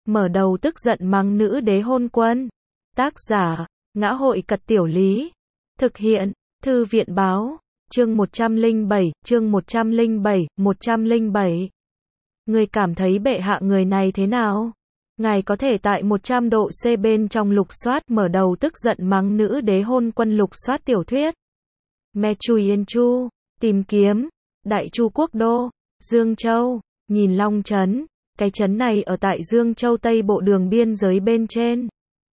mở đầu tức giận mắng nữ đế hôn quân. Tác giả, Ngã hội Cật Tiểu Lý. Thực hiện, Thư viện báo. Chương 107, chương 107. Người cảm thấy bệ hạ người này thế nào? Ngài có thể tại 100 độ C bên trong lục soát mở đầu tức giận mắng nữ đế hôn quân lục soát tiểu thuyết. Me Chui Yên Chu, tìm kiếm, Đại Chu Quốc Đô, Dương Châu, nhìn Long Trấn. Cái trấn này ở tại Dương Châu Tây bộ đường biên giới bên trên.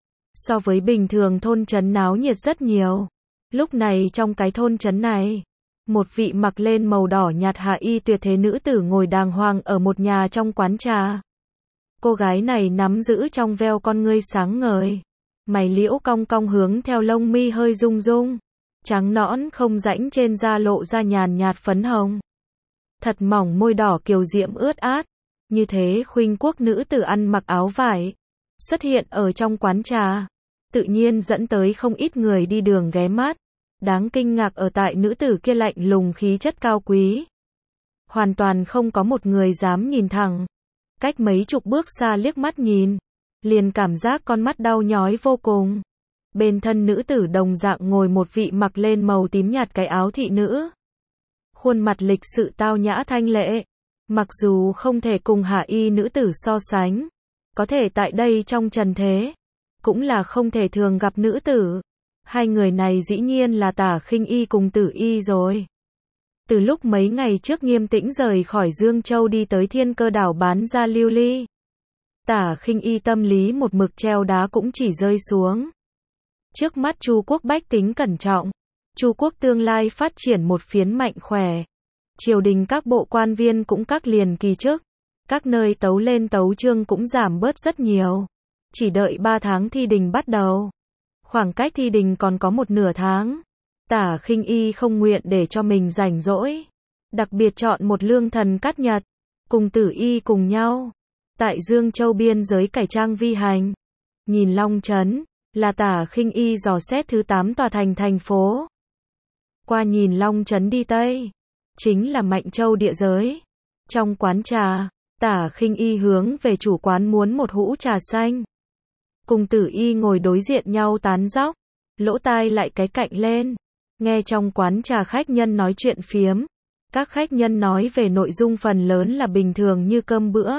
So với bình thường thôn trấn náo nhiệt rất nhiều. Lúc này trong cái thôn trấn này, một vị mặc lên màu đỏ nhạt hạ y tuyệt thế nữ tử ngồi đàng hoàng ở một nhà trong quán trà. Cô gái này nắm giữ trong veo con ngươi sáng ngời, mày liễu cong cong hướng theo lông mi hơi rung rung, trắng nõn không rãnh trên da lộ ra nhàn nhạt phấn hồng. Thật mỏng môi đỏ kiều diễm ướt át, như thế khuynh quốc nữ tử ăn mặc áo vải, xuất hiện ở trong quán trà, tự nhiên dẫn tới không ít người đi đường ghé mắt. Đáng kinh ngạc ở tại nữ tử kia lạnh lùng khí chất cao quý. Hoàn toàn không có một người dám nhìn thẳng. Cách mấy chục bước xa liếc mắt nhìn, liền cảm giác con mắt đau nhói vô cùng. Bên thân nữ tử đồng dạng ngồi một vị mặc lên màu tím nhạt cái áo thị nữ. Khuôn mặt lịch sự tao nhã thanh lệ. Mặc dù không thể cùng hạ y nữ tử so sánh, có thể tại đây trong trần thế, cũng là không thể thường gặp nữ tử. Hai người này dĩ nhiên là Tả Khinh Y cùng Tử Y rồi. Từ lúc mấy ngày trước Nghiêm Tĩnh rời khỏi Dương Châu đi tới Thiên Cơ đảo bán ra lưu ly, Tả Khinh Y tâm lý một mực treo đá cũng chỉ rơi xuống. Trước mắt Chu quốc bách tính cẩn trọng, Chu quốc tương lai phát triển một phiến mạnh khỏe. Triều đình các bộ quan viên cũng các liền kỳ chức, các nơi tấu lên tấu chương cũng giảm bớt rất nhiều. Chỉ đợi 3 tháng thi đình bắt đầu. Khoảng cách thi đình còn có một nửa tháng. Tả Khinh Y không nguyện để cho mình rảnh rỗi, đặc biệt chọn một lương thần cát nhật, cùng Tử Y cùng nhau, tại Dương Châu biên giới cải trang vi hành. Nhìn Long Trấn, là Tả Khinh Y dò xét thứ 8 tòa thành phố. Qua nhìn Long Trấn đi Tây, chính là Mạnh Châu địa giới. Trong quán trà, Tả Khinh Y hướng về chủ quán muốn một hũ trà xanh. Cùng Tử Y ngồi đối diện nhau tán dóc, lỗ tai lại cái cạnh lên, nghe trong quán trà khách nhân nói chuyện phiếm. Các khách nhân nói về nội dung phần lớn là bình thường như cơm bữa.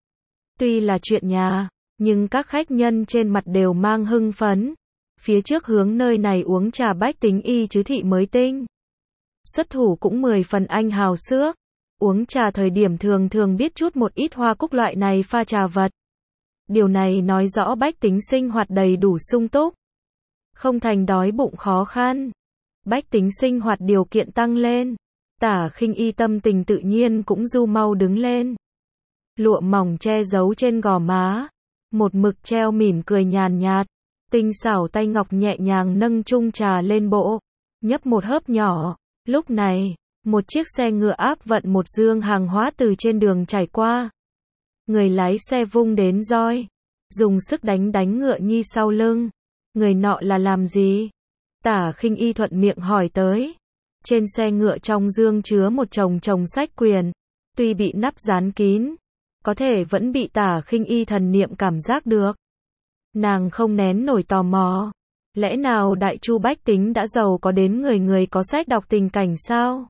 Tuy là chuyện nhà, nhưng các khách nhân trên mặt đều mang hưng phấn. Phía trước hướng nơi này uống trà bách tính y chứ thị mới tinh. Xuất thủ cũng 10 phần anh hào xước. Uống trà thời điểm thường biết chút một ít hoa cúc loại này pha trà vật. Điều này nói rõ bách tính sinh hoạt đầy đủ sung túc, không thành đói bụng khó khăn. Bách tính sinh hoạt điều kiện tăng lên, Tả Khinh Y tâm tình tự nhiên cũng du mau đứng lên. Lụa mỏng che giấu trên gò má, một mực treo mỉm cười nhàn nhạt, tinh xảo tay ngọc nhẹ nhàng nâng chung trà lên bộ, nhấp một hớp nhỏ. Lúc này, một chiếc xe ngựa áp vận một dương hàng hóa từ trên đường trải qua. Người lái xe vung đến roi, dùng sức đánh ngựa nhi sau lưng. Người nọ là làm gì? Tả Khinh Y thuận miệng hỏi tới. Trên xe ngựa trong dương chứa một chồng sách quyền, tuy bị nắp dán kín, có thể vẫn bị Tả Khinh Y thần niệm cảm giác được. Nàng không nén nổi tò mò, lẽ nào Đại Chu bách tính đã giàu có đến người có sách đọc tình cảnh sao?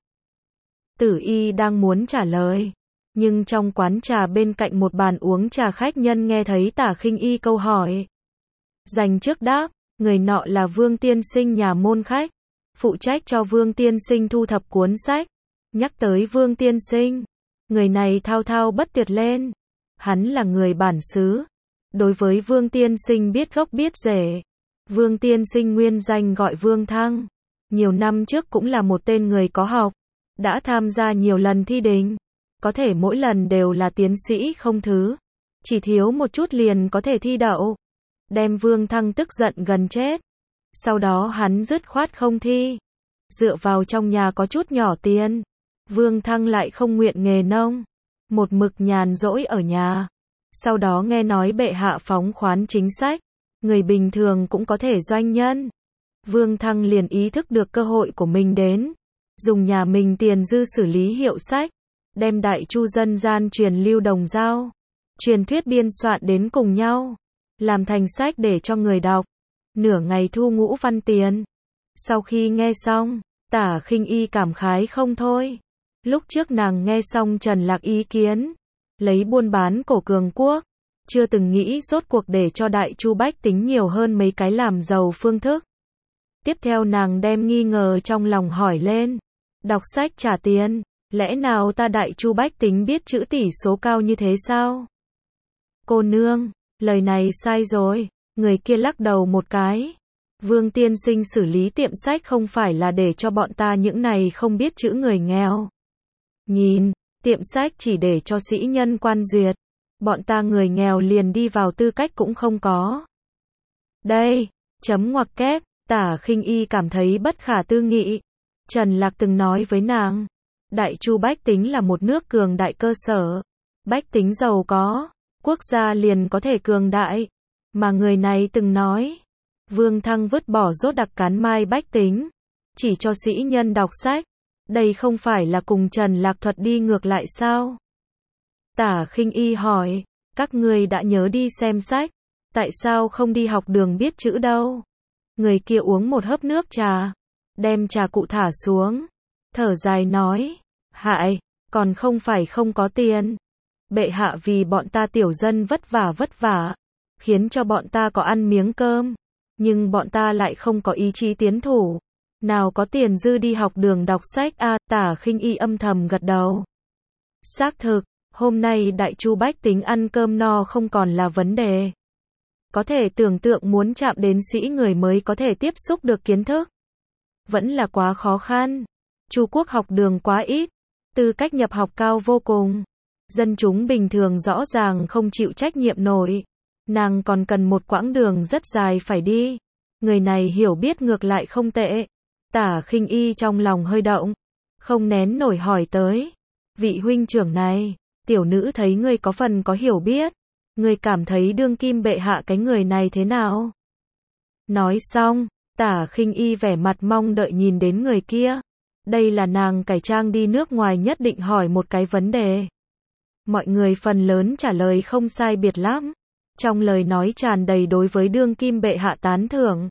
Tử Y đang muốn trả lời, nhưng trong quán trà bên cạnh một bàn uống trà khách nhân nghe thấy Tả Khinh Y câu hỏi. Dành trước đáp, người nọ là Vương tiên sinh nhà môn khách, phụ trách cho Vương tiên sinh thu thập cuốn sách. Nhắc tới Vương tiên sinh, người này thao thao bất tuyệt lên. Hắn là người bản xứ. Đối với Vương tiên sinh biết gốc biết rễ. Vương tiên sinh nguyên danh gọi Vương Thăng. Nhiều năm trước cũng là một tên người có học, đã tham gia nhiều lần thi đình. Có thể mỗi lần đều là tiến sĩ không thứ, chỉ thiếu một chút liền có thể thi đậu. Đem Vương Thăng tức giận gần chết. Sau đó hắn dứt khoát không thi. Dựa vào trong nhà có chút nhỏ tiền. Vương Thăng lại không nguyện nghề nông, một mực nhàn rỗi ở nhà. Sau đó nghe nói bệ hạ phóng khoán chính sách, người bình thường cũng có thể doanh nhân. Vương Thăng liền ý thức được cơ hội của mình đến, dùng nhà mình tiền dư xử lý hiệu sách, đem Đại Chu dân gian truyền lưu đồng dao, truyền thuyết biên soạn đến cùng nhau, làm thành sách để cho người đọc, nửa ngày thu ngũ văn tiền. Sau khi nghe xong, Tả Khinh Y cảm khái không thôi. Lúc trước nàng nghe xong Trần Lạc ý kiến, lấy buôn bán cổ cường quốc, chưa từng nghĩ rốt cuộc để cho Đại Chu bách tính nhiều hơn mấy cái làm giàu phương thức. Tiếp theo nàng đem nghi ngờ trong lòng hỏi lên, đọc sách trả tiền, lẽ nào ta Đại Chu bách tính biết chữ tỷ số cao như thế sao? Cô nương, lời này sai rồi, người kia lắc đầu một cái. Vương tiên sinh xử lý tiệm sách không phải là để cho bọn ta những này không biết chữ người nghèo. Nhìn, tiệm sách chỉ để cho sĩ nhân quan duyệt, bọn ta người nghèo liền đi vào tư cách cũng không có. Đây, chấm ngoặc kép, Tả Khinh Y cảm thấy bất khả tư nghị. Trần Lạc từng nói với nàng, Đại Chu bách tính là một nước cường đại cơ sở, bách tính giàu có, quốc gia liền có thể cường đại. Mà người này từng nói, Vương Thăng vứt bỏ rốt đặc cán mai bách tính, chỉ cho sĩ nhân đọc sách. Đây không phải là cùng Trần Lạc thuật đi ngược lại sao? Tả Khinh Y hỏi, các ngươi đã nhớ đi xem sách, tại sao không đi học đường biết chữ đâu? Người kia uống một hớp nước trà, đem trà cụ thả xuống, thở dài nói, hại, còn không phải không có tiền. Bệ hạ vì bọn ta tiểu dân vất vả, khiến cho bọn ta có ăn miếng cơm, nhưng bọn ta lại không có ý chí tiến thủ. Nào có tiền dư đi học đường đọc sách a. Tả Khinh Y âm thầm gật đầu. Xác thực, hôm nay Đại Chu bách tính ăn cơm no không còn là vấn đề. Có thể tưởng tượng muốn chạm đến sĩ người mới có thể tiếp xúc được kiến thức, vẫn là quá khó khăn. Chu quốc học đường quá ít, tư cách nhập học cao vô cùng. Dân chúng bình thường rõ ràng không chịu trách nhiệm nổi. Nàng còn cần một quãng đường rất dài phải đi. Người này hiểu biết ngược lại không tệ. Tả Khinh Y trong lòng hơi động, không nén nổi hỏi tới. Vị huynh trưởng này, tiểu nữ thấy ngươi có phần có hiểu biết. Ngươi cảm thấy đương kim bệ hạ cái người này thế nào? Nói xong, Tả Khinh Y vẻ mặt mong đợi nhìn đến người kia. Đây là nàng cải trang đi nước ngoài nhất định hỏi một cái vấn đề. Mọi người phần lớn trả lời không sai biệt lắm. Trong lời nói tràn đầy đối với đương kim bệ hạ tán thưởng.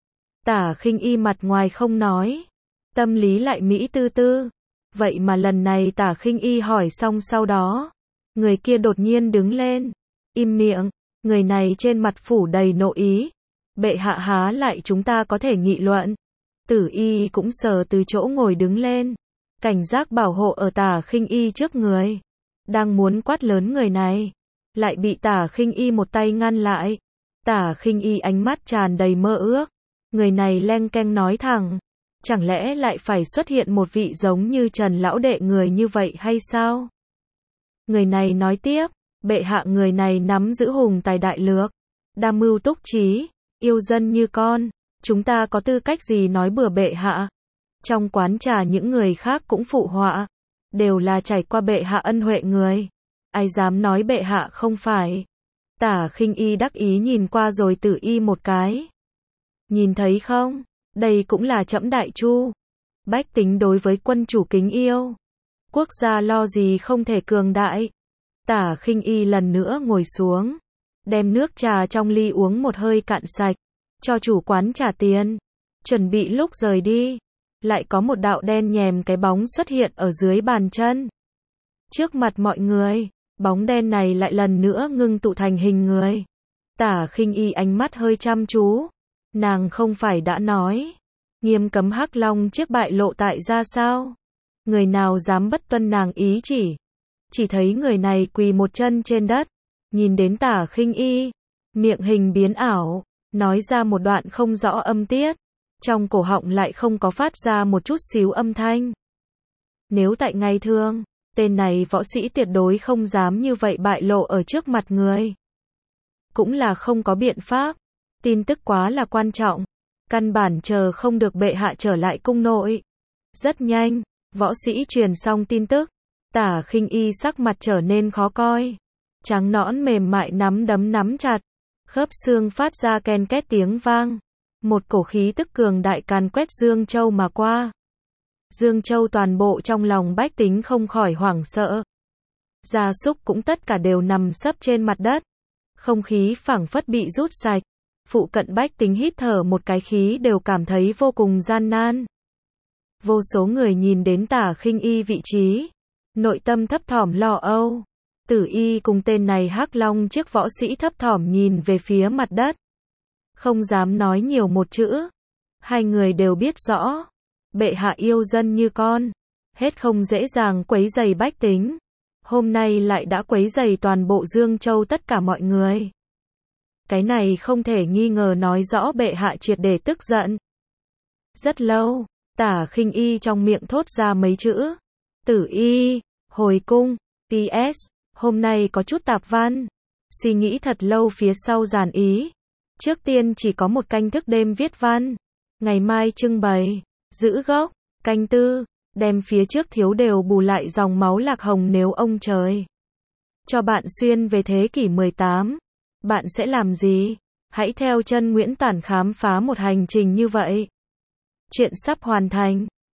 Tả Khinh Y mặt ngoài không nói, tâm lý lại mỹ tư tư. Vậy mà lần này Tả Khinh Y hỏi xong sau đó, người kia đột nhiên đứng lên, im miệng. Người này trên mặt phủ đầy nộ ý. Bệ hạ há lại chúng ta có thể nghị luận. Tử Y cũng sờ từ chỗ ngồi đứng lên, cảnh giác bảo hộ ở Tả Khinh Y trước người. Đang muốn quát lớn người này, lại bị Tả Khinh Y một tay ngăn lại. Tả Khinh Y ánh mắt tràn đầy mơ ước. Người này leng keng nói thẳng, chẳng lẽ lại phải xuất hiện một vị giống như Trần lão đệ người như vậy hay sao? Người này nói tiếp, bệ hạ người này nắm giữ hùng tài đại lược, đa mưu túc trí, yêu dân như con, chúng ta có tư cách gì nói bừa bệ hạ? Trong quán trà những người khác cũng phụ họa, đều là trải qua bệ hạ ân huệ người, ai dám nói bệ hạ không phải. Tả Khinh Y đắc ý nhìn qua rồi Tử Y một cái. Nhìn thấy không, đây cũng là trẫm Đại Chu. Bách tính đối với quân chủ kính yêu. Quốc gia lo gì không thể cường đại. Tả Khinh Y lần nữa ngồi xuống, đem nước trà trong ly uống một hơi cạn sạch, cho chủ quán trả tiền. Chuẩn bị lúc rời đi, lại có một đạo đen nhèm cái bóng xuất hiện ở dưới bàn chân. Trước mặt mọi người, bóng đen này lại lần nữa ngưng tụ thành hình người. Tả Khinh Y ánh mắt hơi chăm chú. Nàng không phải đã nói, nghiêm cấm Hắc Long chiếc bại lộ tại gia sao? Người nào dám bất tuân nàng ý chỉ? Chỉ thấy người này quỳ một chân trên đất, nhìn đến Tả Khinh Y, miệng hình biến ảo, nói ra một đoạn không rõ âm tiết, trong cổ họng lại không có phát ra một chút xíu âm thanh. Nếu tại ngày thường, tên này võ sĩ tuyệt đối không dám như vậy bại lộ ở trước mặt người. Cũng là không có biện pháp. Tin tức quá là quan trọng, căn bản chờ không được bệ hạ trở lại cung nội. Rất nhanh, võ sĩ truyền xong tin tức, Tả Khinh Y sắc mặt trở nên khó coi, trắng nõn mềm mại nắm đấm nắm chặt, khớp xương phát ra ken két tiếng vang, một cổ khí tức cường đại càn quét Dương Châu mà qua. Dương Châu toàn bộ trong lòng bách tính không khỏi hoảng sợ. Gia súc cũng tất cả đều nằm sấp trên mặt đất. Không khí phảng phất bị rút sạch. Phụ cận bách tính hít thở một cái khí đều cảm thấy vô cùng gian nan. Vô số người nhìn đến Tả Khinh Y vị trí, nội tâm thấp thỏm lo âu. Tử Y cùng tên này Hắc Long chiếc võ sĩ thấp thỏm nhìn về phía mặt đất. Không dám nói nhiều một chữ. Hai người đều biết rõ. Bệ hạ yêu dân như con. Hết không dễ dàng quấy rầy bách tính. Hôm nay lại đã quấy rầy toàn bộ Dương Châu tất cả mọi người. Cái này không thể nghi ngờ nói rõ bệ hạ triệt để tức giận. Rất lâu, Tả Khinh Y trong miệng thốt ra mấy chữ. Tử Y, hồi cung, PS, hôm nay có chút tạp văn. Suy nghĩ thật lâu phía sau giản ý. Trước tiên chỉ có một canh thức đêm viết văn. Ngày mai trưng bày, giữ gốc, canh tư, đem phía trước thiếu đều bù lại dòng máu lạc hồng nếu ông trời cho bạn xuyên về thế kỷ 18. Bạn sẽ làm gì? Hãy theo chân Nguyễn Tản khám phá một hành trình như vậy. Chuyện sắp hoàn thành.